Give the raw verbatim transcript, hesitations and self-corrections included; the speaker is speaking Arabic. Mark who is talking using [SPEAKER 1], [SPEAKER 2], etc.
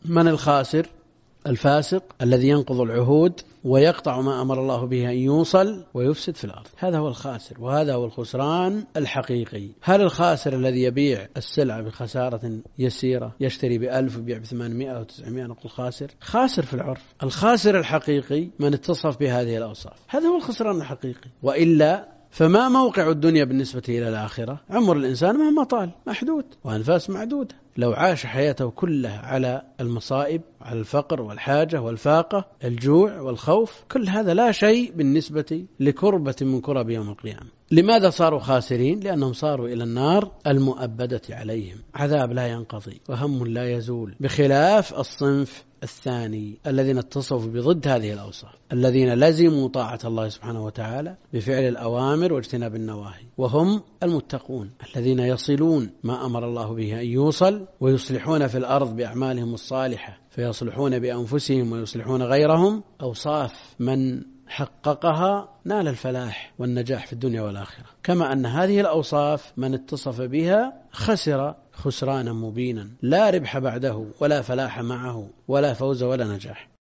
[SPEAKER 1] من الخاسر؟ الفاسق الذي ينقض العهود ويقطع ما أمر الله به أن يوصل ويفسد في الأرض، هذا هو الخاسر، وهذا هو الخسران الحقيقي. هل الخاسر الذي يبيع السلعة بخسارة يسيرة، يشتري بألف ويبيع بثمانمائة وتسعمائة، نقول خاسر؟ خاسر في العرف. الخاسر الحقيقي من اتصف بهذه الأوصاف، هذا هو الخسران الحقيقي. وإلا فما موقع الدنيا بالنسبة إلى الآخرة؟ عمر الإنسان مهما طال محدود وأنفاس معدودة. لو عاش حياته كلها على المصائب، على الفقر والحاجة والفاقة، الجوع والخوف، كل هذا لا شيء بالنسبة لكربة من كرب يوم القيامة. لماذا صاروا خاسرين؟ لأنهم صاروا إلى النار المؤبدة عليهم، عذاب لا ينقضي وهم لا يزول، بخلاف الصنف الثاني الذين اتصفوا بضد هذه الأوصاف، الذين لزموا طاعة الله سبحانه وتعالى بفعل الأوامر واجتناب النواهي، وهم المتقون الذين يصلون ما أمر الله به أن يوصل، ويصلحون في الأرض بأعمالهم الصالحة، فيصلحون بأنفسهم ويصلحون غيرهم. أوصاف من حققها نال الفلاح والنجاح في الدنيا والآخرة، كما أن هذه الأوصاف من اتصف بها خسر خسرانا مبينا، لا ربح بعده ولا فلاح معه ولا فوز ولا نجاح.